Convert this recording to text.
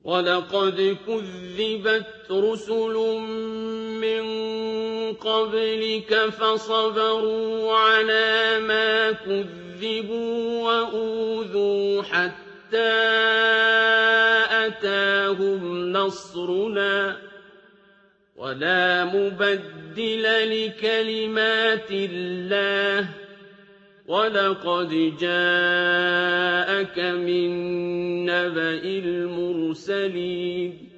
وَلَقَدْ كُذِّبَتْ رُسُلٌ مِّن قَبْلِكَ فَصَبَرُوا عَلَىٰ مَا كُذِّبُوا وَأُوذُوا حَتَّىٰ أَتَاهُمْ نَصْرُنَا ۚ وَلَا مُبَدِّلَ لِكَلِمَاتِ اللَّهِ ۚ وَلَقَدْ جَاءَكَ مِن نَّبَإِ الْمُرْسَلِينَ